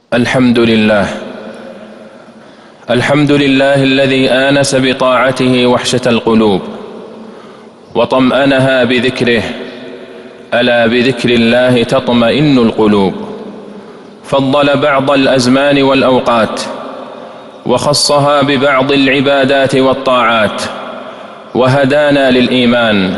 الحمد لله الذي آنس بطاعته وحشة القلوب وطمأنها بذكره، ألا بذكر الله تطمئن القلوب. فضل بعض الأزمان والأوقات وخصها ببعض العبادات والطاعات، وهدانا للإيمان،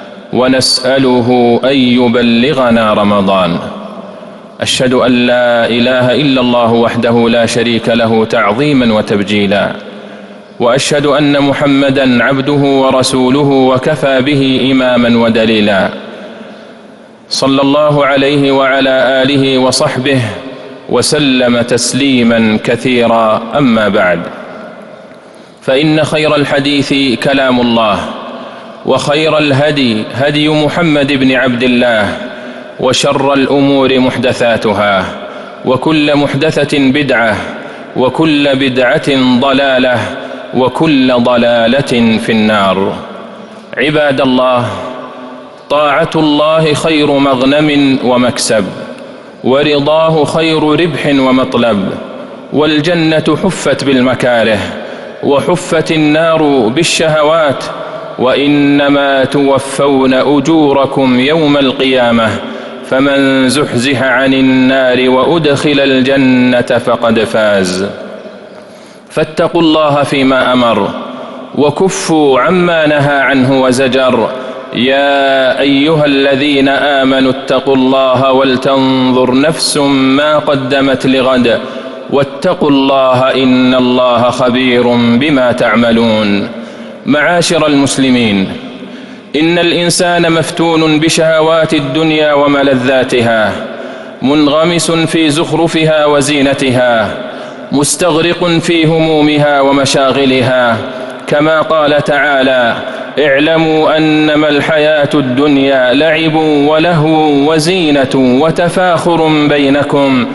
ونسأله أن يبلغنا رمضان. أشهد أن لا إله إلا الله وحده لا شريك له تعظيما وتبجيلا، وأشهد أن محمدا عبده ورسوله وكفى به إماما ودليلا. صلى الله عليه وعلى آله وصحبه وسلم تسليما كثيرا. أما بعد، فإن خير الحديث كلام الله، وخير الهدي هدي محمد بن عبد الله، وشر الأمور محدثاتها، وكل محدثة بدعة، وكل بدعة ضلالة، وكل ضلالة في النار. عباد الله، طاعة الله خير مغنم ومكسب، ورضاه خير ربح ومطلب، والجنة حفت بالمكاره، وحفت النار بالشهوات، وإنما توفون أجوركم يوم القيامة، فمن زحزح عن النار وأدخل الجنة فقد فاز. فاتقوا الله فيما أمر، وكفوا عما نهى عنه وزجر. يا أيها الذين آمنوا اتقوا الله ولتنظر نفس ما قدمت لغد، واتقوا الله إن الله خبير بما تعملون. معاشر المسلمين، إن الإنسان مفتون بشهوات الدنيا وملذاتها، منغمس في زخرفها وزينتها، مستغرق في همومها ومشاغلها، كما قال تعالى: اعلموا أنما الحياة الدنيا لعب ولهو وزينة وتفاخر بينكم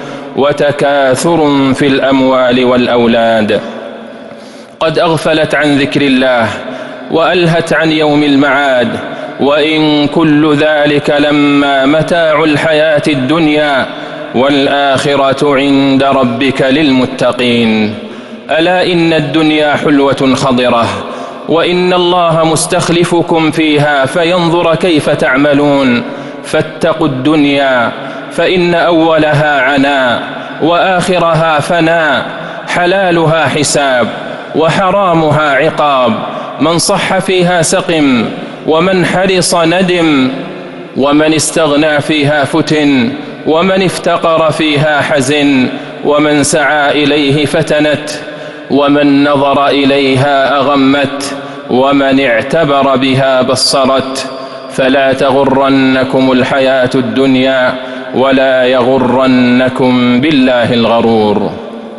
وتكاثر في الأموال والأولاد. قد أغفلت عن ذكر الله وألهت عن يوم المعاد، وإن كل ذلك لما متاع الحياة الدنيا، والآخرة عند ربك للمتقين. ألا إن الدنيا حلوة خضرة، وإن الله مستخلفكم فيها فينظر كيف تعملون. فاتقوا الدنيا، فإن أولها عناء، وآخرها فناء، حلالها حساب، وحرامها عقاب. من صح فيها سقم، ومن حرص ندم، ومن استغنى فيها فتن، ومن افتقر فيها حزن، ومن سعى إليه فتنت، ومن نظر إليها أغمت، ومن اعتبر بها بصرت. فلا تغرنكم الحياة الدنيا، ولا يغرنكم بالله الغرور.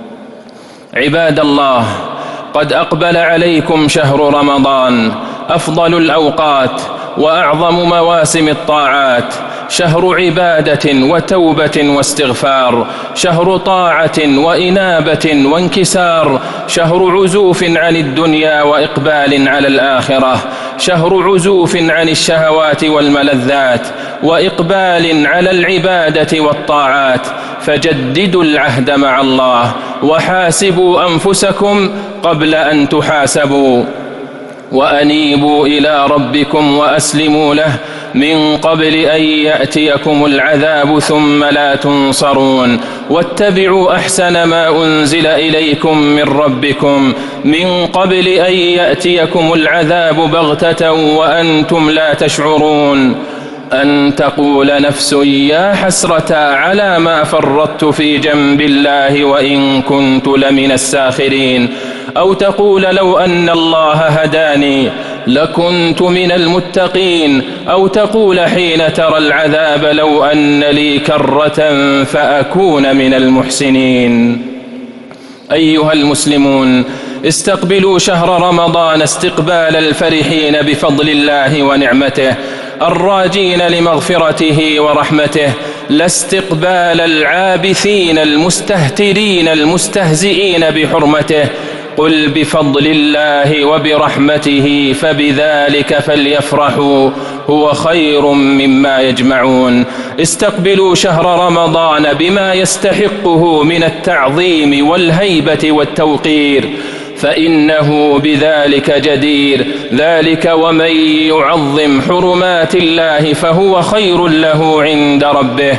عباد الله، قد أقبل عليكم شهر رمضان، أفضل الأوقات وأعظم مواسم الطاعات، شهر عبادة وتوبة واستغفار، شهر طاعة وإنابة وانكسار، شهر عزوف عن الدنيا وإقبال على الآخرة، شهر عزوف عن الشهوات والملذات، وإقبال على العبادة والطاعات. فجددوا العهد مع الله، وحاسبوا أنفسكم قبل أن تحاسبوا، وأنيبوا إلى ربكم وأسلموا له من قبل أن يأتيكم العذاب ثم لا تنصرون. واتبعوا أحسن ما أنزل إليكم من ربكم من قبل أن يأتيكم العذاب بغتة وأنتم لا تشعرون. أن تقول نفس يا حسرة على ما فرطت في جنب الله وإن كنت لمن الساخرين، أو تقول لو أن الله هداني لكنت من المتقين، أو تقول حين ترى العذاب لو أن لي كرة فأكون من المحسنين. أيها المسلمون، استقبلوا شهر رمضان استقبال الفرحين بفضل الله ونعمته، الراجين لمغفرته ورحمته، لا استقبال العابثين المستهترين المستهزئين بحرمته. قل بفضل الله وبرحمته فبذلك فليفرحوا هو خير مما يجمعون. استقبلوا شهر رمضان بما يستحقه من التعظيم والهيبة والتوقير، فإنه بذلك جدير. ذلك ومن يعظم حرمات الله فهو خير له عند ربه.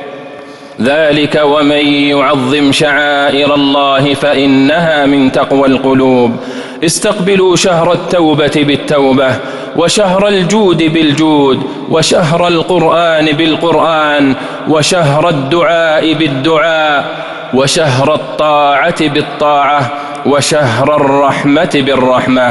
ذلك ومن يعظم شعائر الله فإنها من تقوى القلوب. استقبلوا شهر التوبة بالتوبة، وشهر الجود بالجود، وشهر القرآن بالقرآن، وشهر الدعاء بالدعاء، وشهر الطاعة بالطاعة، وشهر الرحمة بالرحمة.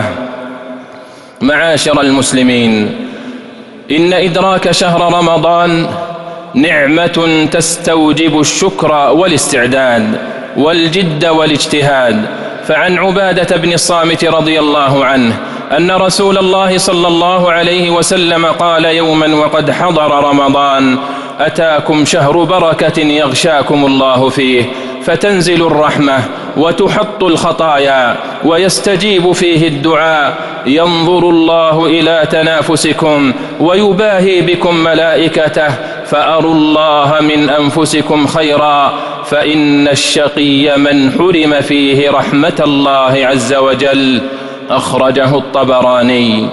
معاشر المسلمين، إن إدراك شهر رمضان نعمة تستوجب الشكر والاستعداد والجد والاجتهاد. فعن عبادة بن الصامت رضي الله عنه أن رسول الله صلى الله عليه وسلم قال يوما وقد حضر رمضان: أتاكم شهر بركة يغشاكم الله فيه، فتنزل الرحمة وتحط الخطايا ويستجيب فيه الدعاء، ينظر الله إلى تنافسكم ويباهي بكم ملائكته، فأروا الله من أنفسكم خيرا، فإن الشقي من حرم فيه رحمة الله عز وجل. أخرجه الطبراني.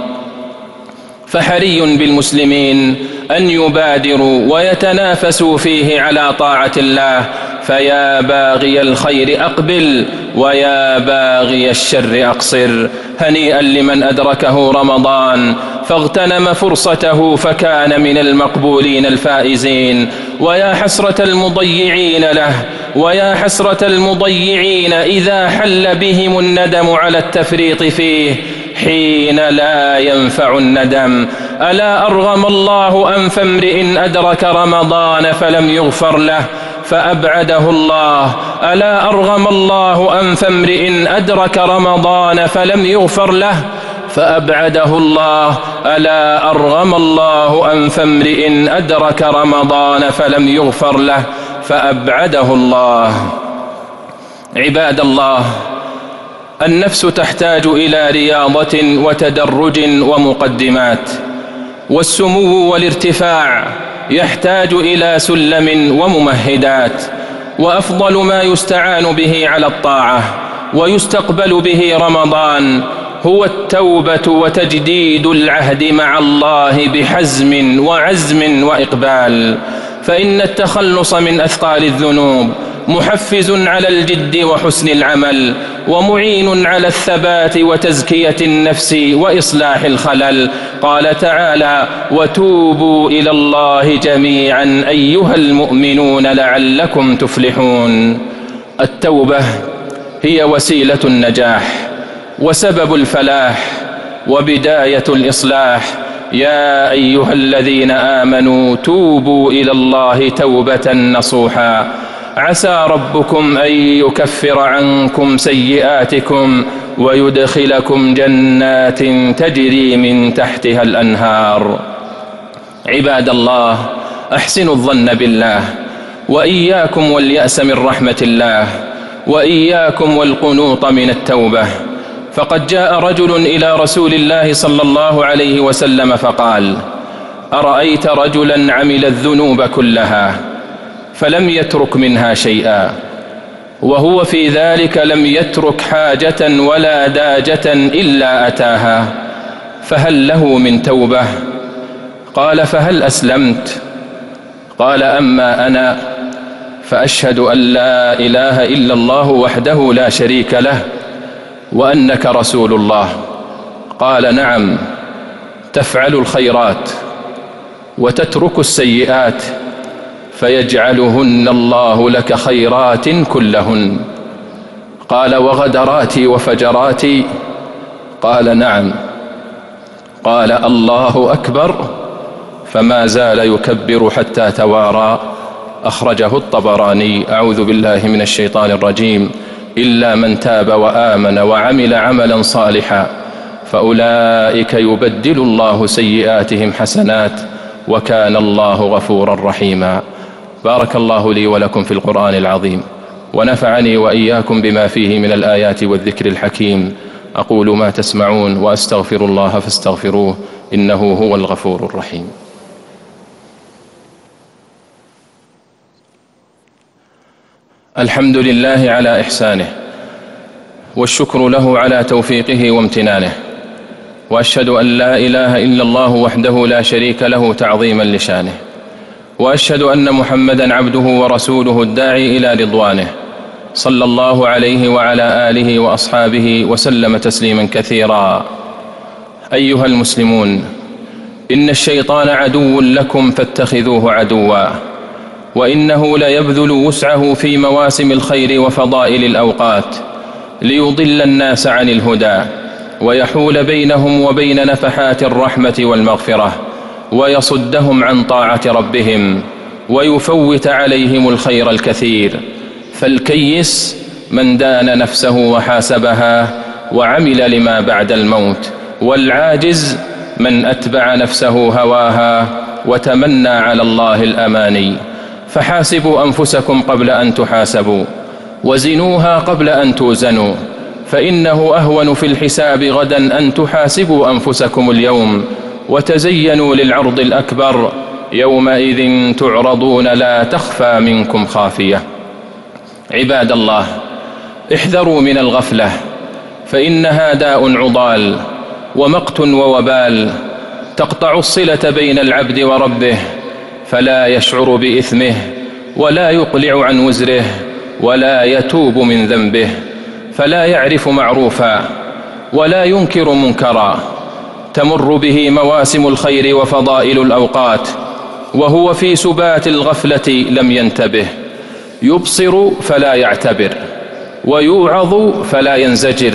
فحري بالمسلمين أن يبادروا ويتنافسوا فيه على طاعة الله، فيا باغي الخير أقبل ويا باغي الشر أقصر. هنيئا لمن أدركه رمضان فاغتنم فرصته فكان من المقبولين الفائزين، ويا حسرة المضيعين له، ويا حسرة المضيعين إذا حل بهم الندم على التفريط فيه حين لا ينفع الندم. ألا أرغم الله أنف امرئ أدرك رمضان فلم يغفر له فأبعده الله. ألا أرغم الله أنف امرئ أدرك رمضان فلم يغفر له فأبعده الله. ألا أرغم الله أنف امرئ أدرك رمضان فلم يغفر له فأبعده الله. عباد الله، النفس تحتاج إلى رياضة وتدرج ومقدمات، والسمو والارتفاع يحتاج إلى سلم وممهدات. وأفضل ما يستعان به على الطاعة ويستقبل به رمضان هو التوبة وتجديد العهد مع الله بحزم وعزم وإقبال، فإن التخلص من أثقال الذنوب محفز على الجد وحسن العمل، ومعين على الثبات وتزكية النفس وإصلاح الخلل. قال تعالى: وتوبوا إلى الله جميعا أيها المؤمنون لعلكم تفلحون. التوبة هي وسيلة النجاح وسبب الفلاح وبداية الإصلاح. يا أيها الذين آمنوا توبوا إلى الله توبة نصوحا، عسى ربكم أن يكفر عنكم سيئاتكم ويدخلكم جنات تجري من تحتها الأنهار. عباد الله، أحسنوا الظن بالله، وإياكم واليأس من رحمة الله، وإياكم والقنوط من التوبة. فقد جاء رجل إلى رسول الله صلى الله عليه وسلم فقال: أرأيت رجلا عمل الذنوب كلها فلم يترك منها شيئا، وهو في ذلك لم يترك حاجة ولا داجة إلا أتاها، فهل له من توبة؟ قال: فهل أسلمت؟ قال: أما أنا فأشهد أن لا إله إلا الله وحده لا شريك له وأنك رسول الله. قال: نعم، تفعل الخيرات وتترك السيئات فيجعلهن الله لك خيرات كلهن. قال: وغدراتي وفجراتي؟ قال: نعم. قال: الله أكبر، فما زال يكبر حتى توارى. أخرجه الطبراني. أعوذ بالله من الشيطان الرجيم. إلا من تاب وآمن وعمل عملا صالحا فأولئك يبدل الله سيئاتهم حسنات وكان الله غفورا رحيما. بارك الله لي ولكم في القرآن العظيم، ونفعني وإياكم بما فيه من الآيات والذكر الحكيم. أقول ما تسمعون وأستغفر الله فاستغفروه إنه هو الغفور الرحيم. الحمد لله على إحسانه، والشكر له على توفيقه وامتنانه، وأشهد أن لا إله إلا الله وحده لا شريك له تعظيما لشانه، وأشهد أن محمدا عبده ورسوله الداعي إلى رضوانه، صلى الله عليه وعلى آله وأصحابه وسلم تسليما كثيرا. أيها المسلمون، إن الشيطان عدو لكم فاتخذوه عدوا، وإنه ليبذل وسعه في مواسم الخير وفضائل الأوقات ليضل الناس عن الهدى، ويحول بينهم وبين نفحات الرحمة والمغفرة، ويصدهم عن طاعة ربهم، ويفوت عليهم الخير الكثير. فالكيس من دان نفسه وحاسبها وعمل لما بعد الموت، والعاجز من أتبع نفسه هواها وتمنى على الله الأماني. فحاسبوا أنفسكم قبل أن تحاسبوا، وزنوها قبل أن توزنوا، فإنه أهون في الحساب غدا أن تحاسبوا أنفسكم اليوم، وتزينوا للعرض الأكبر يومئذ تعرضون لا تخفى منكم خافية. عباد الله، احذروا من الغفلة، فإنها داء عضال ومقت ووبال، تقطع الصلة بين العبد وربه، فلا يشعر بإثمه ولا يقلع عن وزره ولا يتوب من ذنبه، فلا يعرف معروفا ولا ينكر منكرا. تمر به مواسم الخير وفضائل الأوقات وهو في سبات الغفلة لم ينتبه، يبصر فلا يعتبر، ويوعظ فلا ينزجر،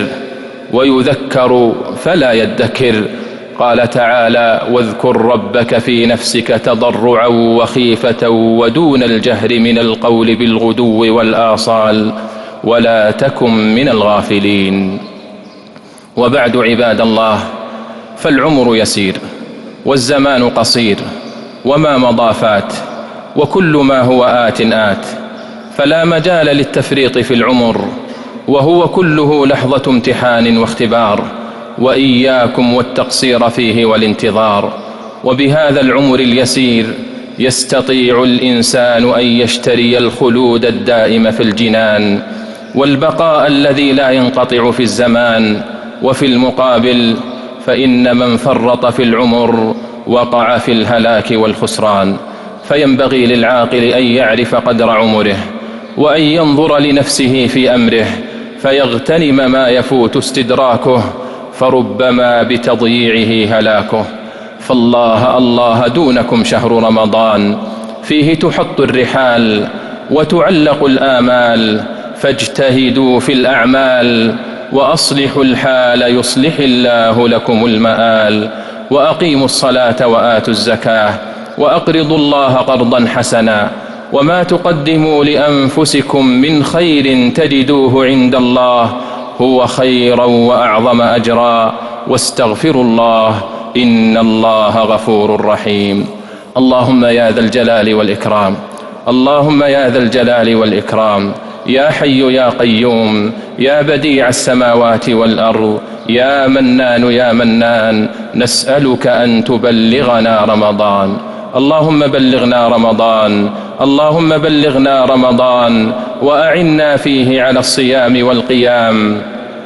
ويذكر فلا يدكر. قال تعالى: واذكر ربك في نفسك تضرعا وخيفة ودون الجهر من القول بالغدو والآصال ولا تكن من الغافلين. وبعد عباد الله، فالعمر يسير والزمان قصير، وما مضى فات، وكل ما هو آت آت، فلا مجال للتفريط في العمر، وهو كله لحظة امتحان واختبار، وإياكم والتقصير فيه والانتظار. وبهذا العمر اليسير يستطيع الإنسان أن يشتري الخلود الدائم في الجنان، والبقاء الذي لا ينقطع في الزمان. وفي المقابل فإن من فرط في العمر وقع في الهلاك والخسران. فينبغي للعاقل أن يعرف قدر عمره، وأن ينظر لنفسه في أمره، فيغتنم ما يفوت استدراكه، فربما بتضييعه هلاكه. فالله الله دونكم شهر رمضان، فيه تحط الرحال وتعلق الآمال، فاجتهدوا في الأعمال وأصلحوا الحال يصلح الله لكم المآل. وأقيموا الصلاة وآتوا الزكاة وأقرضوا الله قرضا حسنا، وما تقدموا لأنفسكم من خير تجدوه عند الله هو خيرا وأعظم أجرا، واستغفروا الله إن الله غفور رحيم. اللهم يا ذا الجلال والإكرام، اللهم يا ذا الجلال والإكرام، يا حي يا قيوم، يا بديع السماوات والأرض، يا منان يا منان، نسألك أن تبلغنا رمضان. اللهم بلغنا رمضان، اللهم بلغنا رمضان، وأعنا فيه على الصيام والقيام،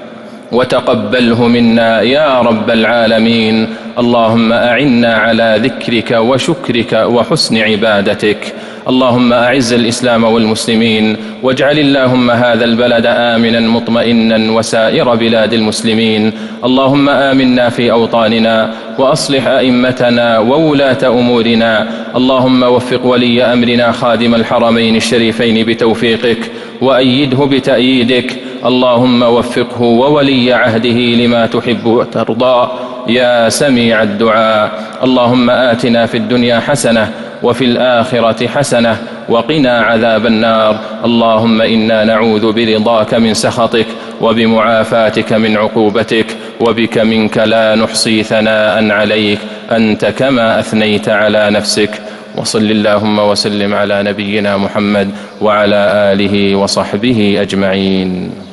وتقبله منا يا رب العالمين. اللهم أعنا على ذكرك وشكرك وحسن عبادتك. اللهم أعز الإسلام والمسلمين، واجعل اللهم هذا البلد آمنا مطمئنا وسائر بلاد المسلمين. اللهم آمنا في أوطاننا، وأصلح أئمتنا وولاة أمورنا. اللهم وفق ولي أمرنا خادم الحرمين الشريفين بتوفيقك، وأيده بتأييدك. اللهم وفقه وولي عهده لما تحب وترضى يا سميع الدعاء. اللهم آتنا في الدنيا حسنة وفي الآخرة حسنة وقنا عذاب النار. اللهم إنا نعوذ برضاك من سخطك، وبمعافاتك من عقوبتك، وبك منك لا نحصي ثناء عليك أنت كما أثنيت على نفسك. وصل اللهم وسلم على نبينا محمد وعلى آله وصحبه أجمعين.